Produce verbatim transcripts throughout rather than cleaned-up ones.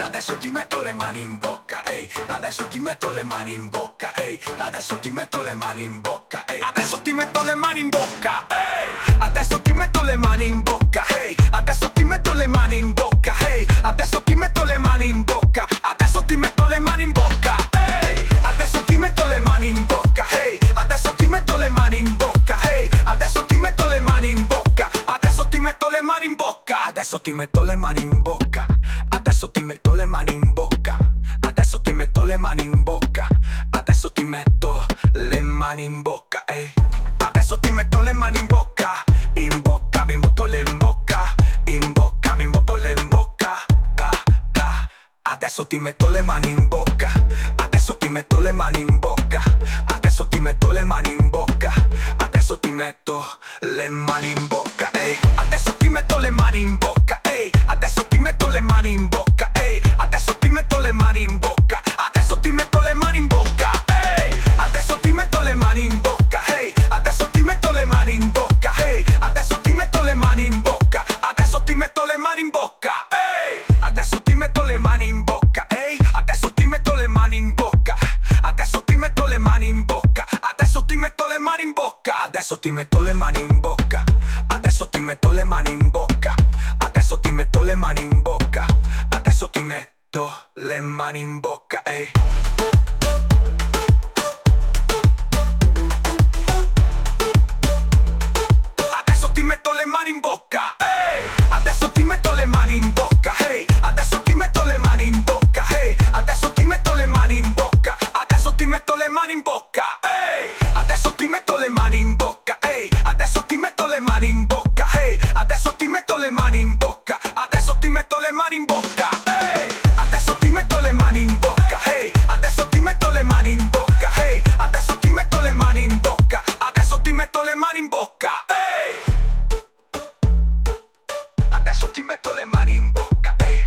adesso ti metto le mani in bocca, ehi, adesso ti metto le mani in bocca, ehi, adesso ti metto le mani in bocca, ehi, adesso ti metto le mani in bocca, ehi, adesso ti metto le mani in bocca, ehi, adesso ti metto le mani in bocca, ehi, adesso ti metto le mani in bocca, adesso ti metto le mani in bocca, ehi, adesso ti metto le mani in bocca, ehi, adesso ti metto le mani in bocca, ehi, adesso ti metto le mani in bocca, adesso ti metto le mani in bocca, adesso ti metto le mani in bocca, adesso ti metto le mani in bocca, adesso ti metto le mani in bocca, adesso ti metto le mani in bocca, ehi, adesso ti metto le mani in bocca, in bocca, mi butto le in bocca, in bocca, mi butto le in bocca, da, da. Adesso ti metto le mani in bocca, adesso ti metto le mani in bocca, adesso ti metto le mani in bocca, adesso ti metto le mani in bocca, ehi, adesso ti metto le mani in bocca, ehi, adesso ti metto le mani in bocca, ehi, adesso ti metto le mani in bocca, adesso ti metto le mani in bocca, ehi, adesso ti metto le mani in bocca, ehi, adesso ti metto le mani in bocca, ehi, adesso ti metto le mani in bocca, adesso ti metto le mani in bocca, ehi, adesso ti metto le mani in bocca, ehi, adesso ti metto le mani in bocca, adesso ti metto le mani in bocca, adesso ti metto le mani in bocca, adesso ti metto le mani in bocca, adesso ti metto le mani in bocca, adesso ti metto le mani in bocca, adesso ti metto le mani in bocca, ehi. Adesso ti metto le mani in bocca, ehi, adesso ti metto le mani in bocca, ehi, adesso ti metto le mani in bocca, ehi, adesso ti metto le mani in bocca, adesso ti metto le mani in bocca, ehi, adesso ti metto le mani in bocca, ehi, adesso ti metto le mani in bocca, ehi, adesso ti metto le mani in bocca, adesso ti metto le mani in bocca, ehi, adesso ti metto le mani in bocca, ehi, adesso ti metto le mani in bocca, ehi, adesso ti metto le mani in bocca, adesso ti metto le mani in bocca, ehi, adesso ti metto le mani in bocca, ehi,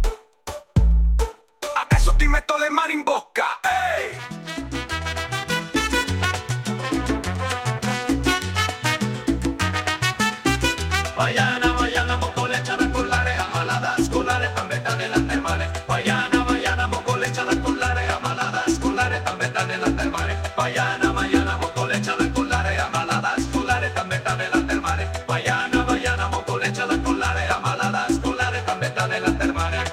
adesso ti metto le mani in bocca, ehi. Vaiana, vaiana, mocolecha da collare, amalada, scolare, tambetta nella termale. Vaiana, vaiana, mocolecha da collare, amalada, scolare, tambetta nella termale. Vaiana, vaiana, mocolecha da collare, amalada, scolare, tambetta nella termale. Vaiana, vaiana, mocolecha da collare, amalada, scolare, tambetta nella termale.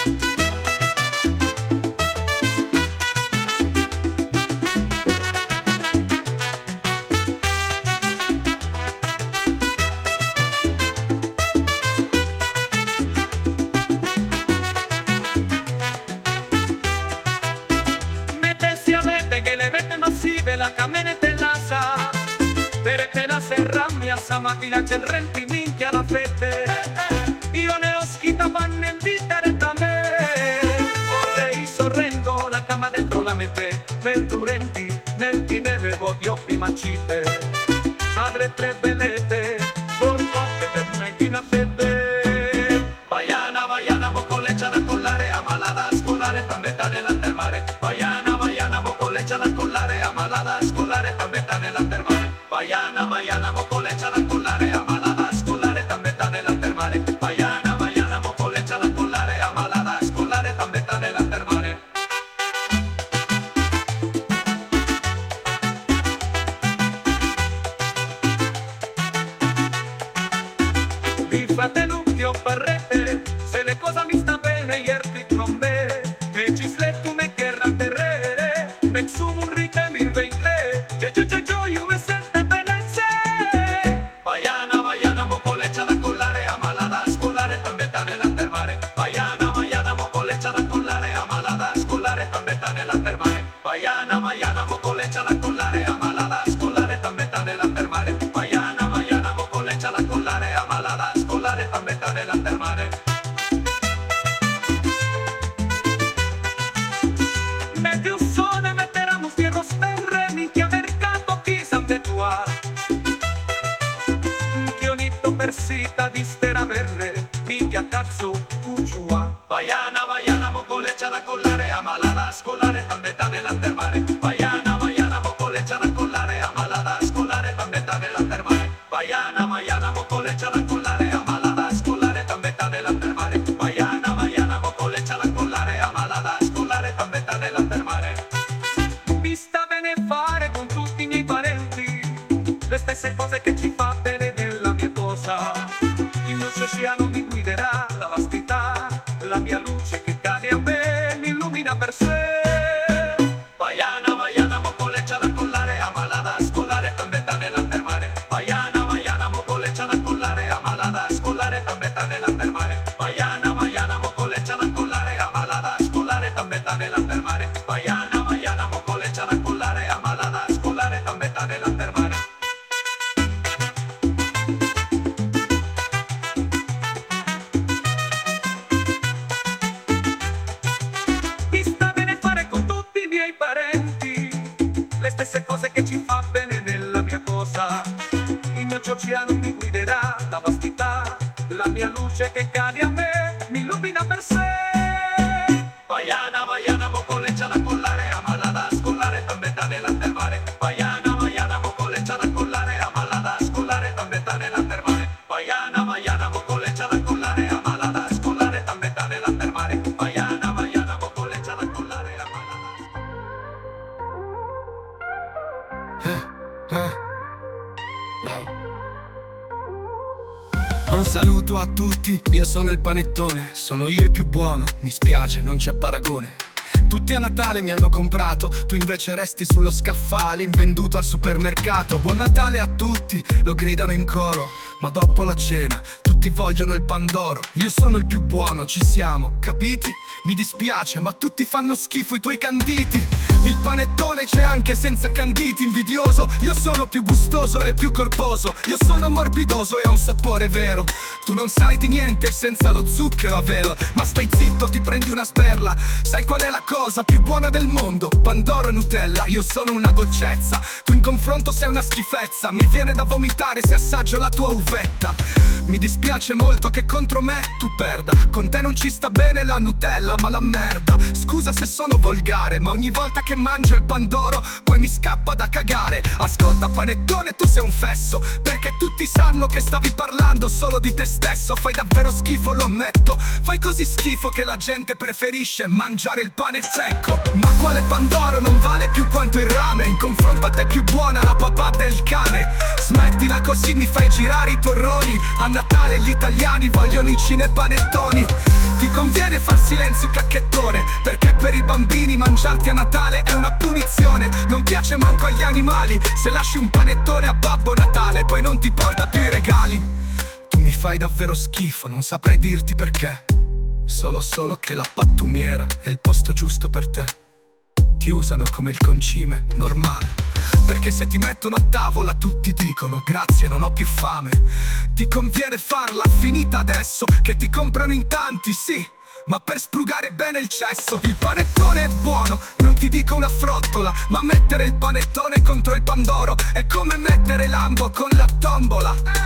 La camioneta enlaza, perché la serramia sa macchina c'è il renti minchia la fette. Io ne ho schita panne invitare da me. Vorrei sorrendo la cama dentro la mette, verdurenti nel ti deve voglio prima cite. Madre tre bellette, borbotte per me la fette. Vaiana, vaiana, mocolecia da collare, amalada, scolare, tambetta nella termale. Vaiana, vaiana, mocolecia da collare, amalada, scolare, tambetta nella termale. Vaiana, vaiana, mocolecia da collare, amalada, scolare, tambetta nella termale. Vaiana, vaiana, mocolecia da collare, amalada, scolare, tambetta nella termale. Mi fate l'occhio parrete, se le cose mi sta bene, ieri con me. E ci sletto me che ranterere, me su un rite mi veile, che c'è c'è c'è io me sente bene se. Vaiana, vaiana, mocolecia da collare, amalada, scolare, tambetta nella termale. Vaiana, vaiana, mocolecia da collare, amalada, scolare, tambetta nella termale. Vaiana, vaiana, mocolecia da collare, amalada, scolare, tambetta nella termale. Vaiana, vaiana, mocolecia da collare, amalada, scolare, tambetta nella termale. Medio sole metteramo fierro sperre, minchia mercato chi sante tua. Chionito persita di stera verre, minchia cazzo cucciua. Vaiana, vaiana, mocolecia da collare, amalada, scolare, tambetta nella termale. Vaiana, vaiana, mocolecia da collare, amalada, scolare, tambetta nella termale. Vaiana, vaiana, mocolecia da collare, amalada, scolare, tambetta nella termale. Vaiana, vaiana, mocolecia da collare. mia luce che cade a me, mi illumina per sé. Baiana, baiana, mocoleccia da collare, amala da scolare, també nella fermare. Baiana, baiana, mocoleccia da collare, amala da scolare, també nella fermare. Baiana, baiana, mocoleccia da collare, amala da scolare, també nella fermare. Baiana, baiana, mocoleccia da collare, amala da scolare, també nella fermare. Mi sta bene fare con tutti i miei parenti le stesse cose che ci fa bene nella mia cosa. Il mio oceano mi guiderà la vastità, la mia luce che cade a me mi illumina per sé. Baiana, baiana, mocoleccia da collare, amala da scolare, també nella fermare. Baiana, baiana, mocoleccia da collare, amala da scolare, també nella fermare. Baiana, baiana, mocoleccia da collare, amala da scolare, també nella fermare. Baiana, baiana, mocoleccia da collare, amala da... Un saluto a tutti, io sono il panettone, sono io il più buono, mi spiace, non c'è paragone. Tutti a Natale mi hanno comprato, tu invece resti sullo scaffale, invenduto al supermercato. Buon Natale a tutti, lo gridano in coro, ma dopo la cena tutti vogliono il pandoro. Io sono il più buono, ci siamo, capiti? Mi dispiace, ma tutti fanno schifo i tuoi canditi. Il panettone c'è anche senza canditi, invidioso. Io sono più gustoso e più corposo, io sono morbidoso e ho un sapore vero. Tu non sai di niente senza lo zucchero a velo, ma stai zitto, ti prendi una sperla. Sai qual è la cosa più buona del mondo? Pandoro e Nutella, io sono una dolcezza. Tu in confronto sei una schifezza, mi viene da vomitare se assaggio la tua uvetta. Mi dispiace molto che contro me tu perda, con te non ci sta bene la Nutella ma la merda. Scusa se sono volgare, ma ogni volta che mangio il pandoro poi mi scappa da cagare. Ascolta panettone, tu sei un fesso, perché tutti sanno che stavi parlando solo di te stesso. Fai davvero schifo, lo ammetto, fai così schifo che la gente preferisce mangiare il pane secco. Ma quale pandoro non vale più quanto il rame, in confronto a te è più buona la papà del cane. Smettila così mi fai girare i torroni, a Natale gli italiani vogliono i cinepanettoni. Ti conviene far silenzio cacchettone, perché per i bambini mangiarti a Natale è una punizione. Non piace manco agli animali, se lasci un panettone a Babbo Natale poi non ti porta più i regali. Tu mi fai davvero schifo, non saprei dirti perché. Solo solo che la pattumiera è il posto giusto per te. Ti usano come il concime, normale, perché se ti mettono a tavola tutti dicono grazie, non ho più fame. Ti conviene farla finita adesso, che ti comprano in tanti, sì, ma per sprugare bene il cesso. Il panettone è buono, non ti dico una frottola, ma mettere il panettone contro il pandoro è come mettere Lambo con la tombola.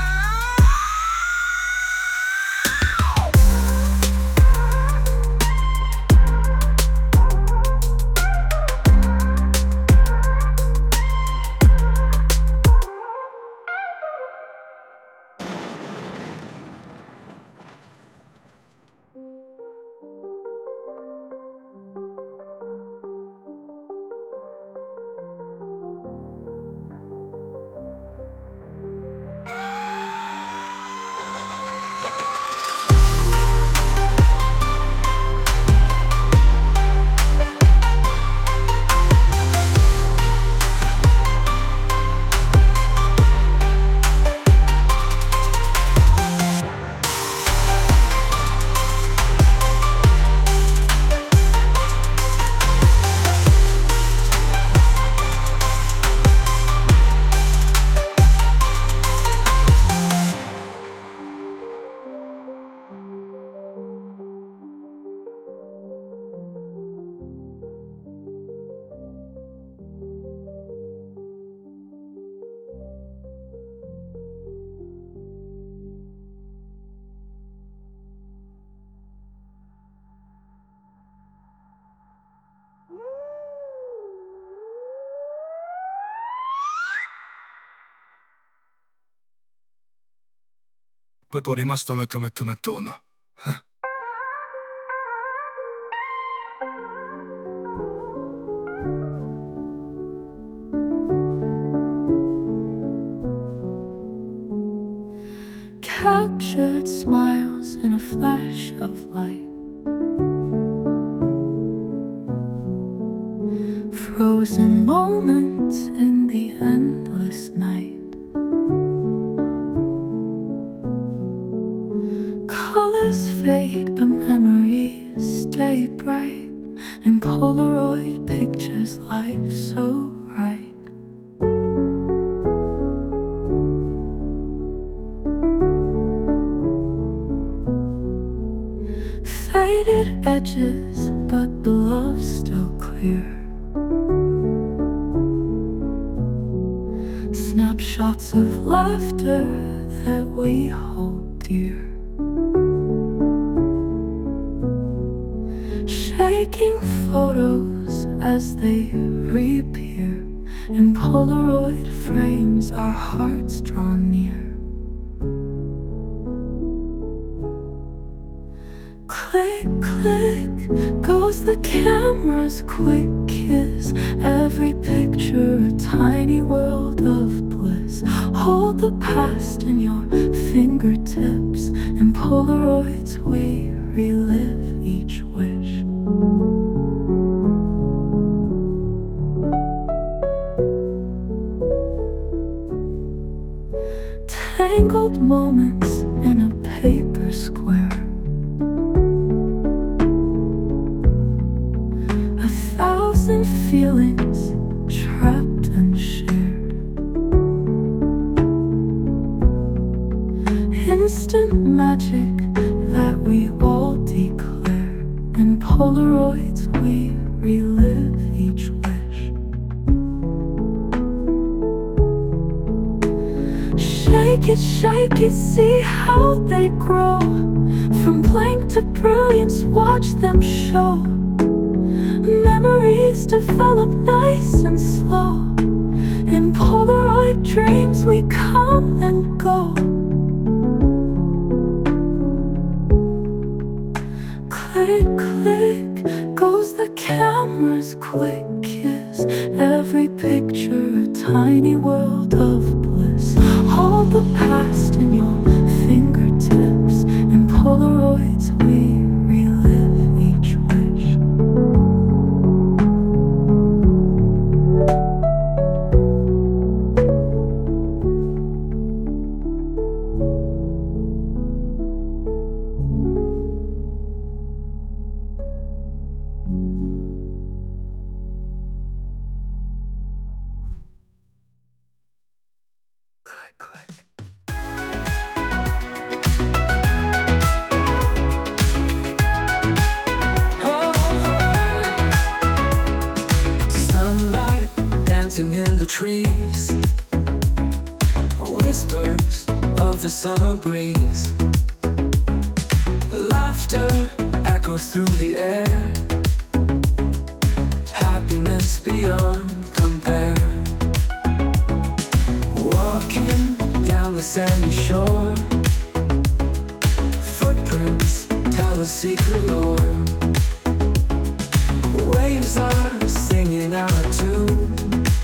Poi tu è rimasto come panettone. Eh? Captured smiles in a flash of light. frozen moments in the endless night. Colors fade, but memories stay bright, and Polaroid pictures life so right. Faded edges, but the love's still clear. Snapshots of laughter that we hold dear. Shaking photos as they reappear, in Polaroid frames our hearts draw near. Click, click, goes the camera's quick kiss. Every picture a tiny world of bliss. Hold the past in your fingertips. In Polaroids we relive each wish. Tangled moments in a paper square. Thousand feelings trapped and shared. Instant magic that we all declare. In Polaroids we relive each wish. Shake it, shake it, see how they grow. From blank to brilliance, watch them show. Memories develop nice and slow. In Polaroid dreams we come and go. Click, click, goes the camera's quick kiss. Every picture a tiny world of bliss. Hold the past in your fingertips. In Polaroids we relive each wish. Click, click. Sunlight dancing in the trees, whispers of the summer breeze. Laughter echoes through the air. Happiness beyond compare. Walking down the sandy shore, footprints tell a secret lore. Waves are singing out a tune,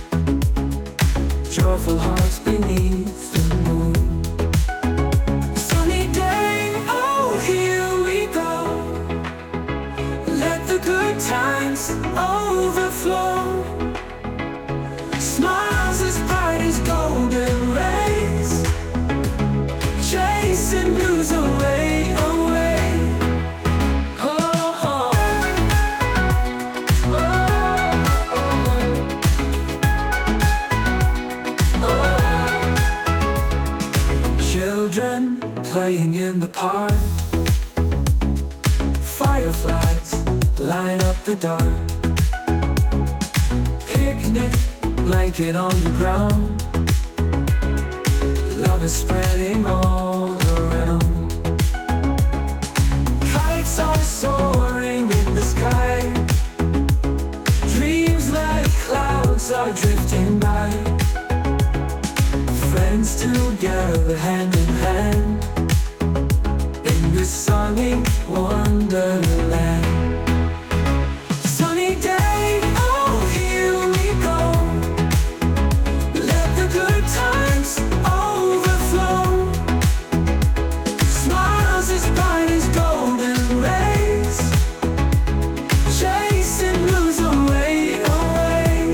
joyful hearts beneath the moon. Sunny day, oh here we go. Let the good times overflow. Smiles as bright as golden rays, chasing blues away, away. Oh, oh. Children playing in the park, fireflies line up the dark. Picnic blanket on the ground, love is spreading all around. Kites are soaring in the sky, dreams like clouds are drifting by. Friends together hand in hand, in this sunny wonderland. Sunny day, oh here we go. Let the good times overflow. Smiles as bright as golden rays, chasing blues away, away.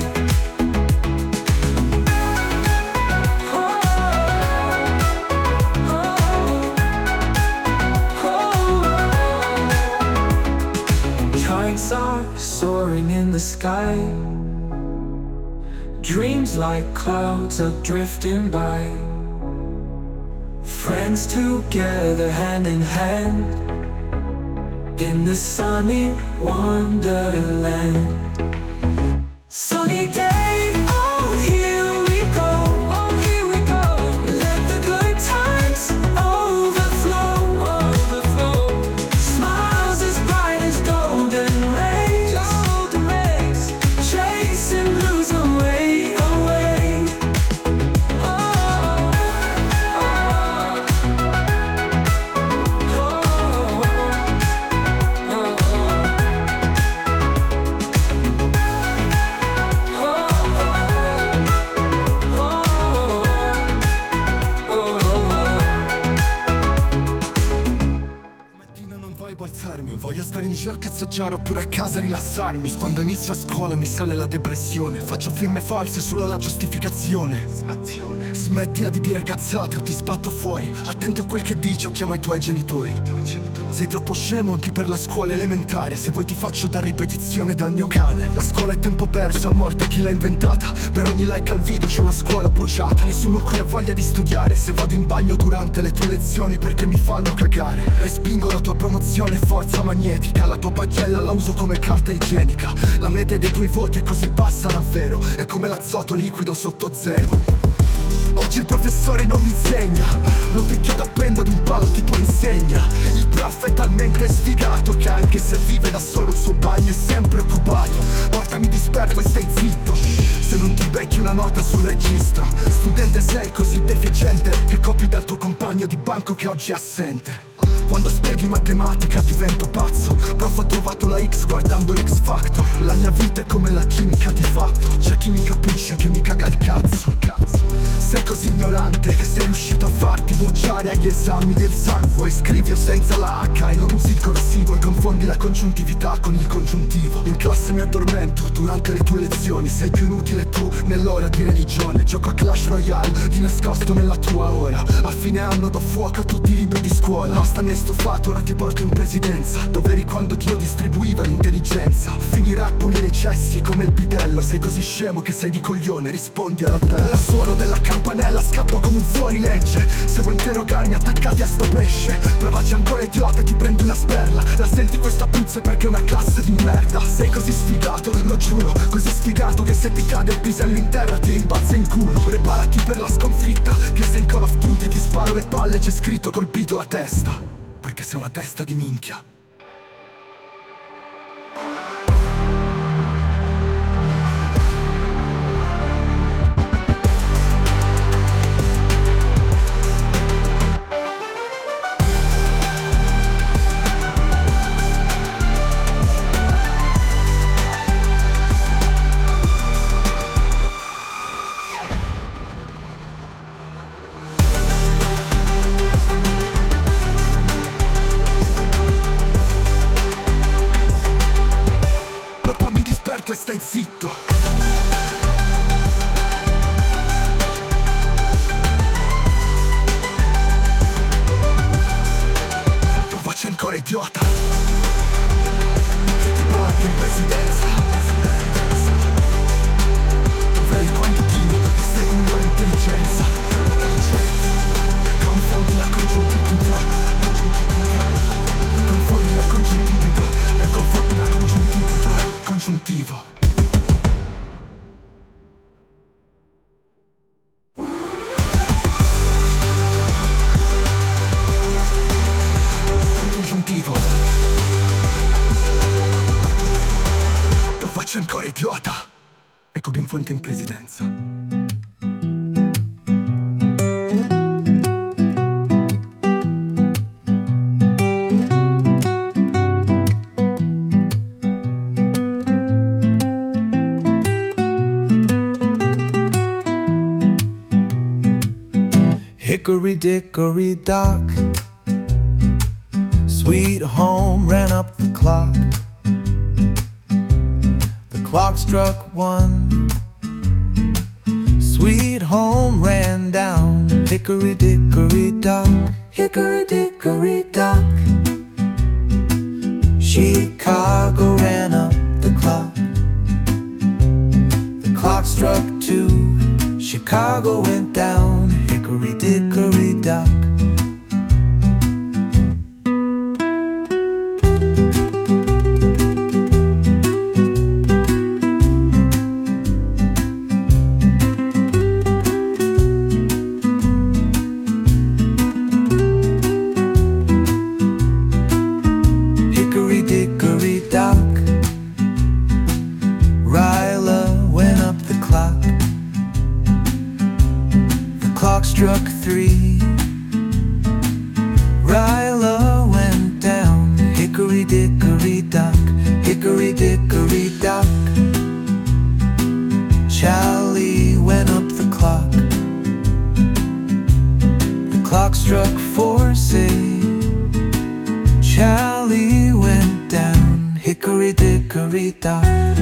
Kites are soaring in the sky. Dreams like clouds are drifting by. Friends together hand in hand in the sunny wonderland. Sunny day, oh here we go, oh here we go. Let the good times overflow, overflow. Smiles as bright as golden rays, golden rays, chasing blues away, away. Oh, oh, voglio stare in giro a cazzeggiare oppure a casa a rilassarmi. Quando inizio a scuola mi sale la depressione. Faccio firme false solo alla giustificazione. Smettila di dire cazzate o ti sbatto fuori. Attento a quel che dici o chiamo i tuoi genitori. Sei troppo scemo anche per la scuola elementare. Se vuoi ti faccio da ripetizione dal mio cane. La scuola è tempo perso, a morte chi l'ha inventata. Per ogni like al video c'è una scuola bruciata. Nessuno qui ha voglia di studiare. Se vado in bagno durante le tue lezioni perché mi fanno cagare. Respingo la tua promozione, forza magnetica. La tua pagella la uso come carta igienica. La media dei tuoi voti è così bassa davvero. È come l'azoto liquido sotto zero. Oggi il professore non mi insegna. Lo picchio da prendo ad un palo tipo insegna. Il prof è talmente sfigato che anche se vive da solo il suo bagno è sempre occupato. Portami disperto e stai zitto se non ti becchi una nota sul registro. Studente sei così deficiente che copi dal tuo compagno di banco che oggi è assente. Quando spieghi matematica divento pazzo. Prof ha trovato la X guardando l'X Factor. La mia vita è come la chimica di fatto. C'è chi mi capisce che mi caga il cazzo. Sei così ignorante che sei riuscito a farti bocciare agli esami del sangue. Scrivi senza la H e non usi il corsivo e confondi la congiuntività con il congiuntivo. In classe mi addormento durante le tue lezioni. Sei più inutile tu nell'ora di religione. Gioco a Clash Royale di nascosto nella tua ora. A fine anno do fuoco a tutti i libri di scuola. Basta ne stufato, ora ti porto in presidenza. Dov'eri quando Dio distribuiva l'intelligenza? Finirà a pulire i cessi come il bidello. Sei così scemo che sei di coglione, rispondi alla terra. La suono della campanella scappo come un fuorilegge. Se vuoi interrogarmi attaccati a sto pesce. Provaci ancora idiota e ti prendi una sperla. La senti questa puzza perché è una classe di merda. Sei così sfigato, lo giuro, così sfigato che se ti cade il pisello in terra ti rimbalza in culo. Preparati per la sconfitta, che se in Call of Duty ti sparo le palle c'è scritto colpito a testa. Perché sei una testa di minchia. E stai zitto. Lo faccio ancora idiota. Ti porto in presidenza. Vedi quanto timido che seguo l'intelligenza. Confondi la congiuntività. Confondi la congiuntività. E confondi la congiuntività. Congiuntivo. Congiuntivo. Lo faccio ancora idiota. Ecco Benfonte in presidenza. Hickory dickory dock, sweet home ran up the clock. The clock struck one, sweet home ran down. Hickory dickory dock, hickory dickory dock, Chicago Chicago went down, hickory dickory dock. Hickory dickory dock, Ryla went up the clock. The clock struck three, Ryla went down, hickory dickory dock, hickory dickory dock. Charlie went up the clock. The clock struck four, say Charlie went down, hickory dickory dock.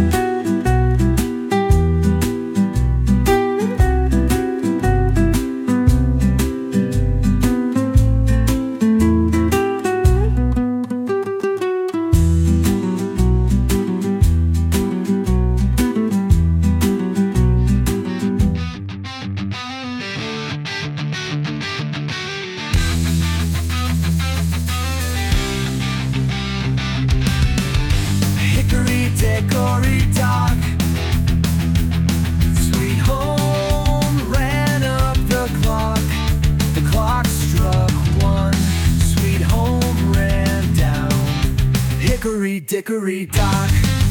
Hickory dickory dock, sweet home ran up the clock. The clock struck one, sweet home ran down, hickory dickory dock.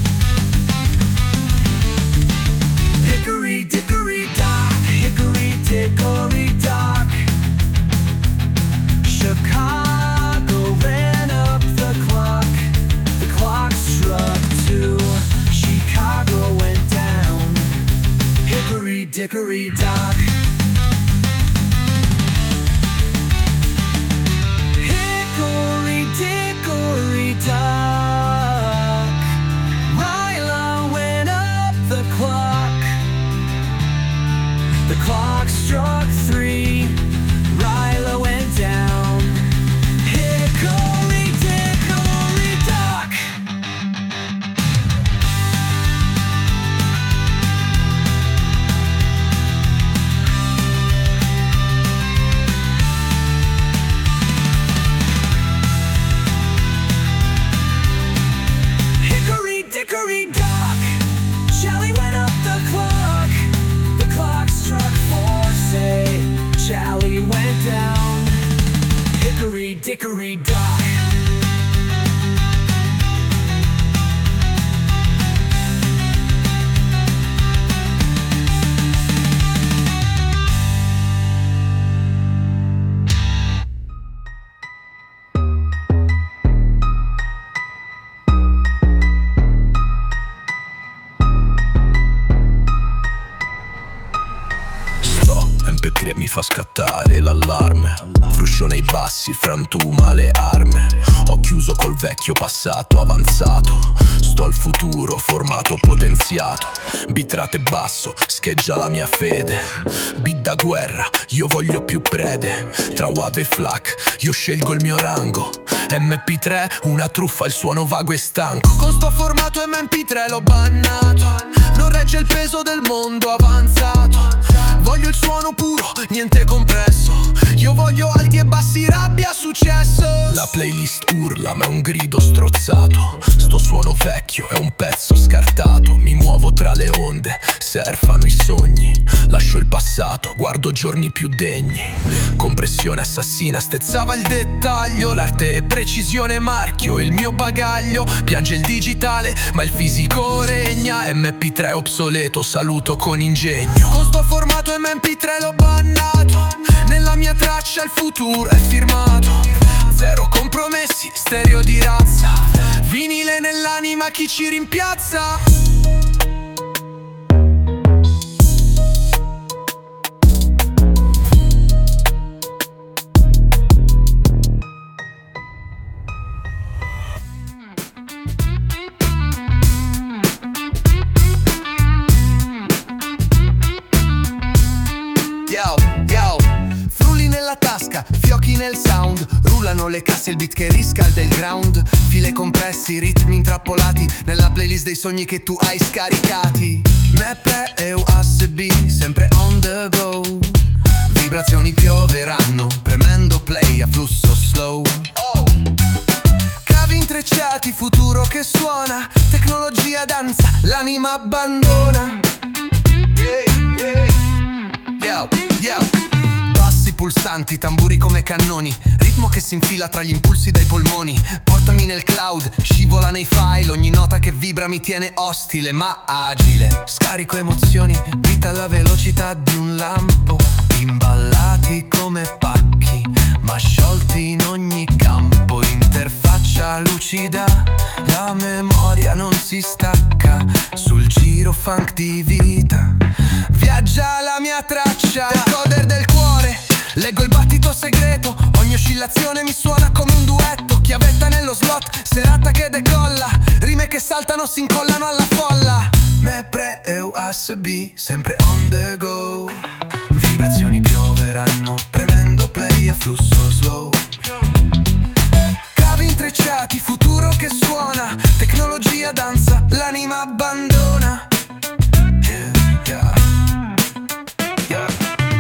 Hickory dickory dock, hickory dickory dock. Chicago ran up the clock. The clock struck two, Chicago went down, hickory dickory dock. Hickory dickory dock, Ryla went up the clock. The clock struck three, Ryla went down, hickory dickory dock. Hickory dickory dock, Charlie went up the clock. The clock struck four, say Charlie went down, hickory dickory dock. M P tre mi fa scattare l'allarme, fruscio nei bassi, frantuma le armi. Ho chiuso col vecchio passato avanzato, sto al futuro formato potenziato. Bitrate basso, scheggia la mia fede. Beat da guerra, io voglio più prede. Tra wave e flak, io scelgo il mio rango. M P tre, una truffa, il suono vago e stanco. Con sto formato M P tre l'ho bannato, non regge il peso del mondo avanzato. Voglio il suono puro, niente compresso. Io voglio alti e bassi, rabbia, successo. La playlist urla ma è un grido strozzato. Sto suono vecchio è un pezzo scartato. Mi muovo tra le onde, surfano i sogni. Lascio il passato, guardo giorni più degni. Compressione assassina stezzava il dettaglio. L'arte è precisione marchio, il mio bagaglio. Piange il digitale ma il fisico regna. M P tre obsoleto, saluto con ingegno. Con sto formato M P tre l'ho bannato. Nella mia traccia il futuro è firmato. Zero compromessi, stereo di razza. Vinile nell'anima, chi ci rimpiazza? Yo, yo, frulli nella tasca, fiocchi nel sound, rullano sono le casse, il beat che riscalda il ground. File compressi, ritmi intrappolati nella playlist dei sogni che tu hai scaricati. Meppe e U S B, sempre on the go. Vibrazioni pioveranno, premendo play a flusso slow. Oh. Cavi intrecciati, futuro che suona. Tecnologia danza, l'anima abbandona. Yeah, yeah. Yo, yo. Bassi pulsanti, tamburi come cannoni. Ritmo che si infila tra gli impulsi dai polmoni. Portami nel cloud, scivola nei file. Ogni nota che vibra mi tiene ostile ma agile. Scarico emozioni, vita alla velocità di un lampo. Imballati come pacchi, ma sciolti in ogni campo. Interfaccia lucida, la memoria non si stacca. Sul giro funk di vita viaggia la mia traccia. Decoder del cuore, leggo il battito segreto. Ogni oscillazione mi suona come un duetto. Chiavetta nello slot, serata che decolla. Rime che saltano, si incollano alla folla. Mepre e U S B, sempre on the go. Vibrazioni pioveranno, premendo play a flusso slow. Cavi intrecciati, futuro che suona. Tecnologia danza, l'anima abbandona. Yeah, yeah. Yeah.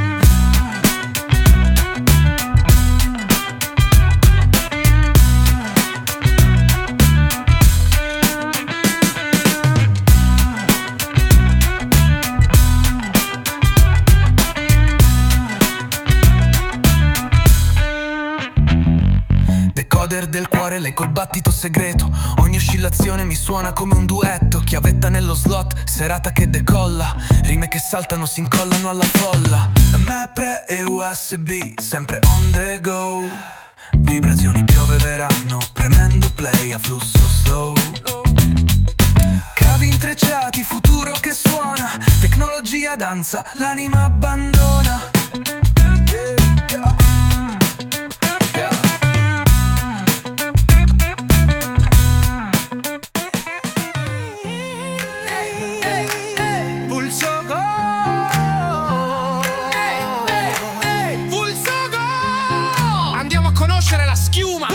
Decoder del cuore, leggo il battito segreto. Ogni oscillazione mi suona come un duetto. Chiavetta nello slot, serata che decolla. Rime che saltano, si incollano alla folla. Mepre e U S B, sempre on the go. Vibrazioni pioveranno, premendo play a flusso slow. Cavi intrecciati, futuro che suona. Tecnologia danza, l'anima abbandona. Yeah, yeah. La schiuma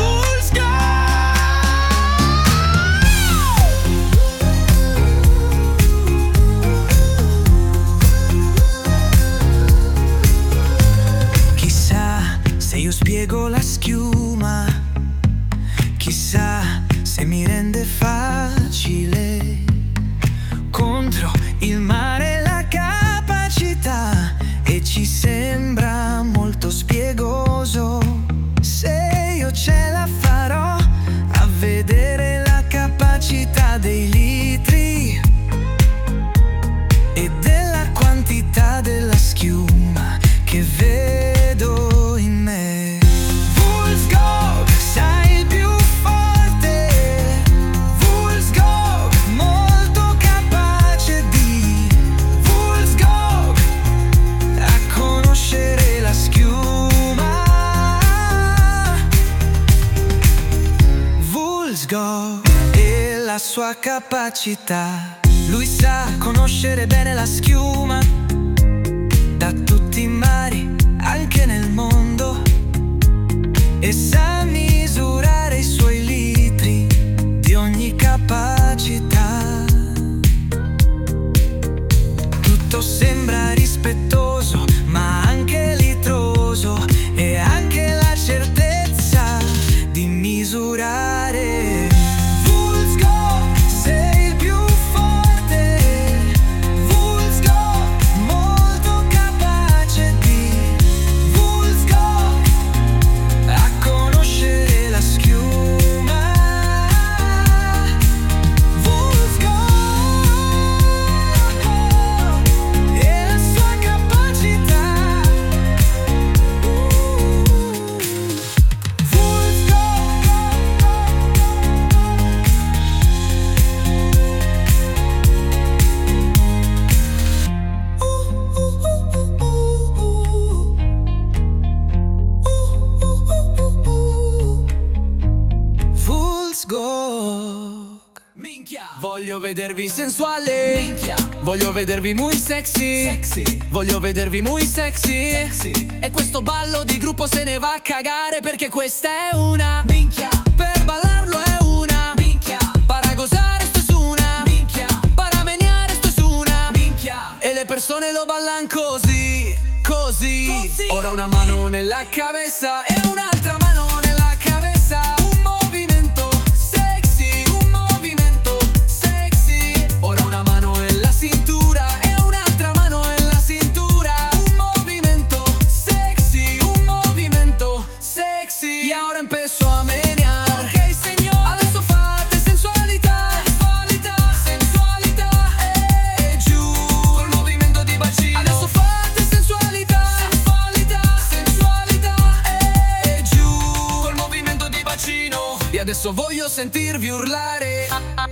chissà se io spiego la schiuma, chissà se mi rende facile contro il mare la capacità, e ci sembra molto spiegoso. Se io ce la farò a vedere la capacità dei litri e della quantità della schiuma che vedo in me. Woolsgog, sai il più forte. Woolsgog, molto capace di Woolsgog a conoscere la schiuma. E la sua capacità, lui sa conoscere bene la schiuma da tutti i mari, anche nel mondo, e sa misurare i suoi litri di ogni capacità. Tutto sembra rispettoso, ma anche litroso, e anche la certezza di misurare. Voglio vedervi sensuali. minchia. Voglio vedervi muy sexy. Sexy. Voglio vedervi muy sexy. Sexy. E questo ballo di gruppo se ne va a cagare, perché questa è una Minchia. per ballarlo è una Minchia. para gozar esto es una Minchia. para menear esto es una Minchia. e le persone lo ballan così, così, Così. Ora una mano nella cabeza e un'altra mano nella cabeza. Un movimento sexy, un movimento sexy. Ora una mano nella cintura e un'altra mano nella cintura. Un movimento sexy, un movimento sexy. Y ahora empezó a menear. Ok, signor. Adesso fate sensualità, sensualità, sensualità. E giù col movimento di bacino. Adesso fate sensualità, sensualità, sensualità. E giù col movimento di bacino. E adesso voglio sentirvi urlare.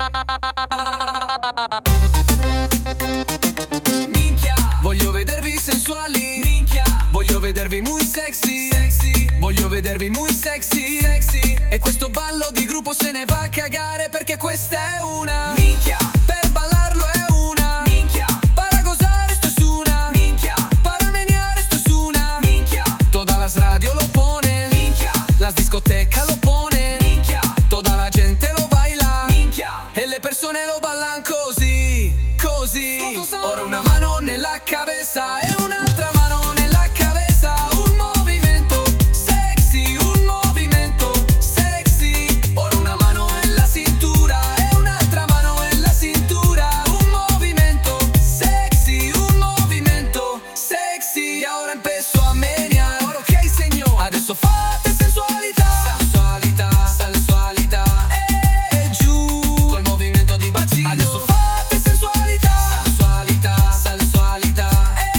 Minchia. Voglio vedervi sensuali. Minchia. Voglio vedervi muy sexy. Sexy. Voglio vedervi muy sexy. Sexy. E questo ballo di gruppo se ne va a cagare, perché questa è una Minchia. per ballarlo è una Minchia. para gozar esto es una Minchia. para menear esto es una Minchia. todas las radio lo ponen, Minchia. las discotecas lo ponen, Minchia. toda la gente lo baila Minchia. e le persone lo ballan così, così. Ora una mano nella cabeza e un'altra mano nella cabeza. Un movimento sexy, un movimento sexy. Ora una mano nella cintura e un'altra mano nella cintura. Un movimento sexy, un movimento sexy. E ora empezó a menear. Ok, signor. Adesso fate sensualità, sensualità, sensualità. E giù col movimento di bacino. Adesso fate sensualità, sensualità, sensualità.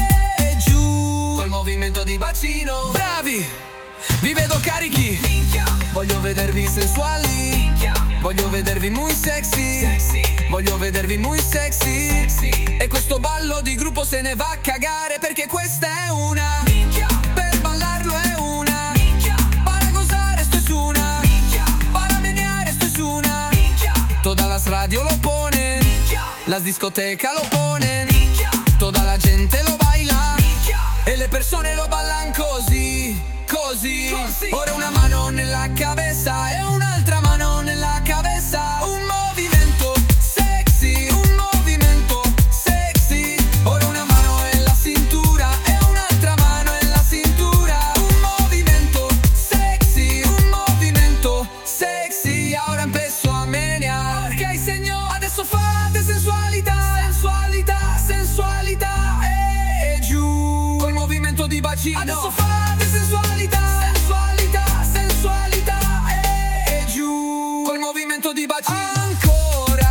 E giù col movimento di bacino. Bravi, vi vedo carichi. Minchia. Voglio vedervi sensuali. Minchia. Voglio vedervi muy sexy. Sexy. Voglio vedervi muy sexy. Sexy. E questo ballo di gruppo se ne va a cagare, perché questa è una Minchia. per ballarlo è una Minchia. para gozar esto es una Minchia. para menear esto es una Minchia. todas las radio lo ponen, Minchia. las discotecas lo ponen, Minchia. toda la gente lo baila Minchia. e le persone lo ballan così, così. Così. Ora una mano nella cabeza e un'altra mano nella cabeza. Un movimento sexy, un movimento sexy. Ora una mano nella cintura e un'altra mano nella cintura. Un movimento sexy, un movimento sexy. E ora empezó a menear. Ok, signor. Adesso fate sensualità, sensualità, sensualità. E giù col movimento di bacino. Adesso fate sensualità, sensualità, sensualità. E giù col movimento di bacino. Ancora.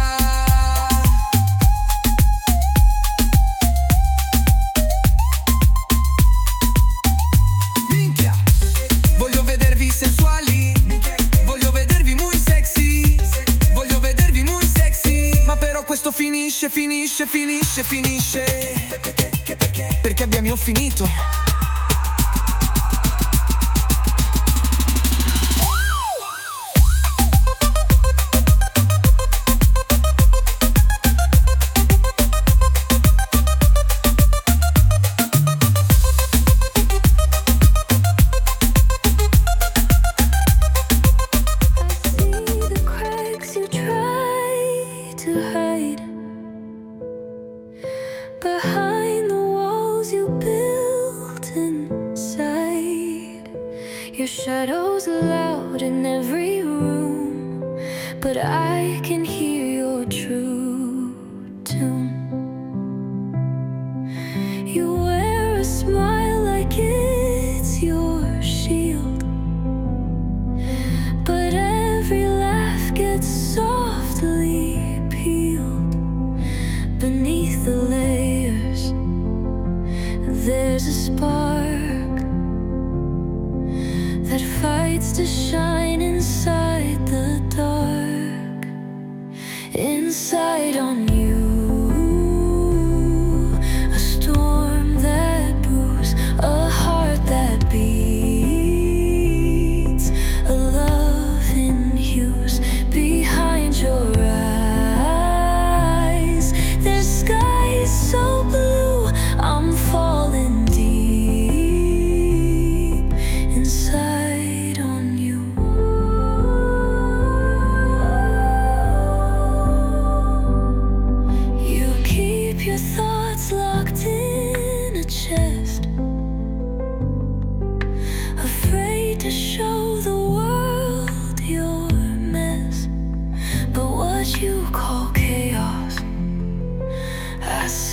Minchia. Voglio vedervi sensuali. Voglio vedervi muy sexy. Voglio vedervi muy sexy. Ma però questo finisce, finisce, finisce, finisce. Perché abbiamo finito. I see the cracks you try to hide behind the walls you built inside. Your shadows loud in every room, but I can hear your true tune. You wear a smile like it's your shield, but every laugh gets softly peeled. Beneath the layers, there's a spark that fights to shine inside the dark.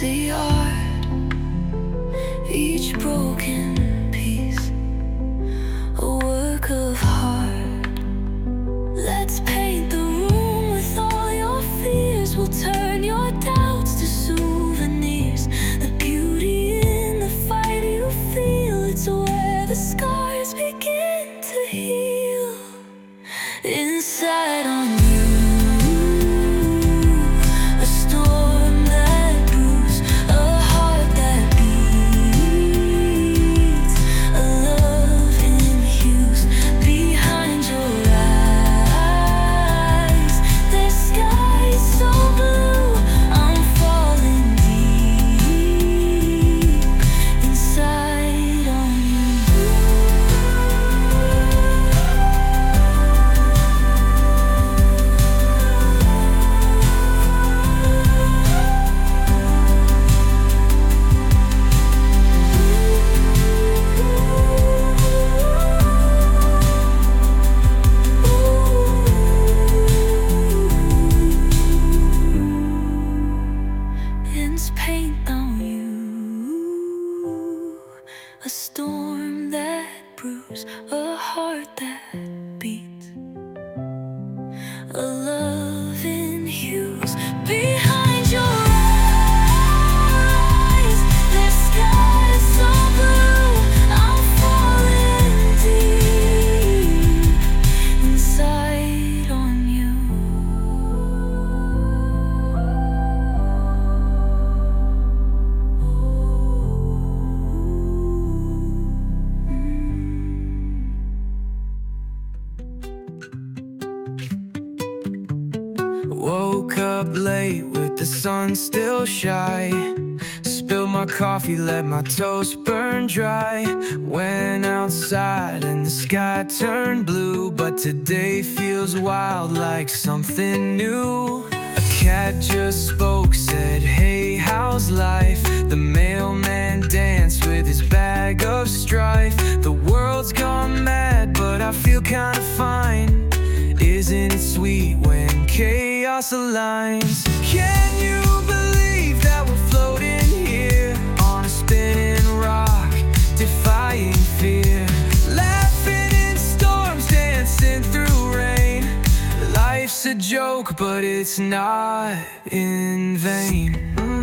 see art, each broken piece, a work of art. Let's paint the room with all your fears. We'll turn your doubts to souvenirs. The beauty in the fight you feel, it's where the scars begin to heal. Inside on you, a storm that brews, a heart that beats, a love in hues behind your eyes. The sky is so blue, I'm falling deep inside on you. It's paint on you, a storm that brews, a heart that beats, a love in hues behind your eyes. The sky is so blue, I'm falling deep inside on you. Woke up late with the sun still shy. Spilled my coffee, let my toast burn dry. Went outside and the sky turned blue, but today feels wild like something new. A cat just spoke, said, hey, how's life? The mailman danced with his bag of strife. The world's gone mad, but I feel kinda fine. Isn't it sweet when chaos aligns? Can you believe that we're floating here on a spinning rock, defying fear? Laughing in storms, dancing through rain. Life's a joke, but it's not in vain.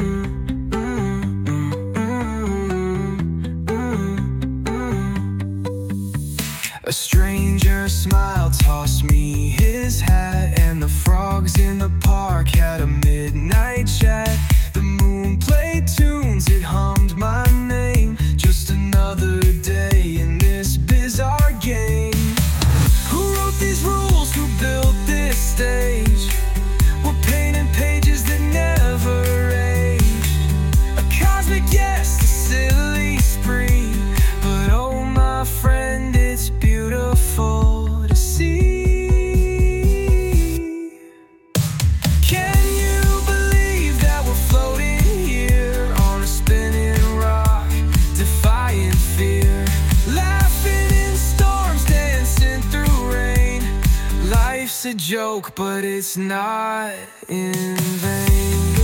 A stranger smiled, tossed me his hat, and the frogs in the park had a midnight chat. The moon played tunes, it hummed my name. Just another day in this bizarre game. Who wrote these rules? Who built this stage? We're painting pages that never age. A cosmic yes, a silly spree. But oh my friend, it's beautiful to see. Can you believe that we're floating here on a spinning rock, defying fear? Laughing in storms, dancing through rain. Life's a joke, but it's not in vain.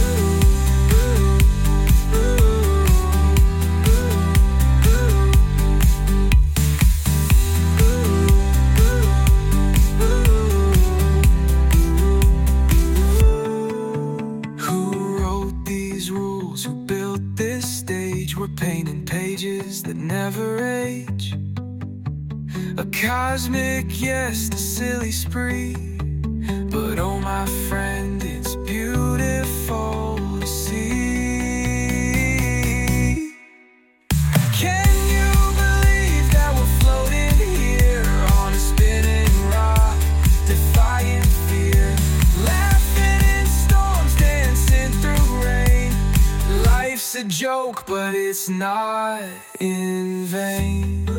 We're painting pages that never age. A cosmic yes, a silly spree. But oh my friend, it's beautiful to see. Can you believe that we're floating here on a spinning rock, defying fear? Laughing in storms, dancing through rain. Life's a joke, but it's not in vain.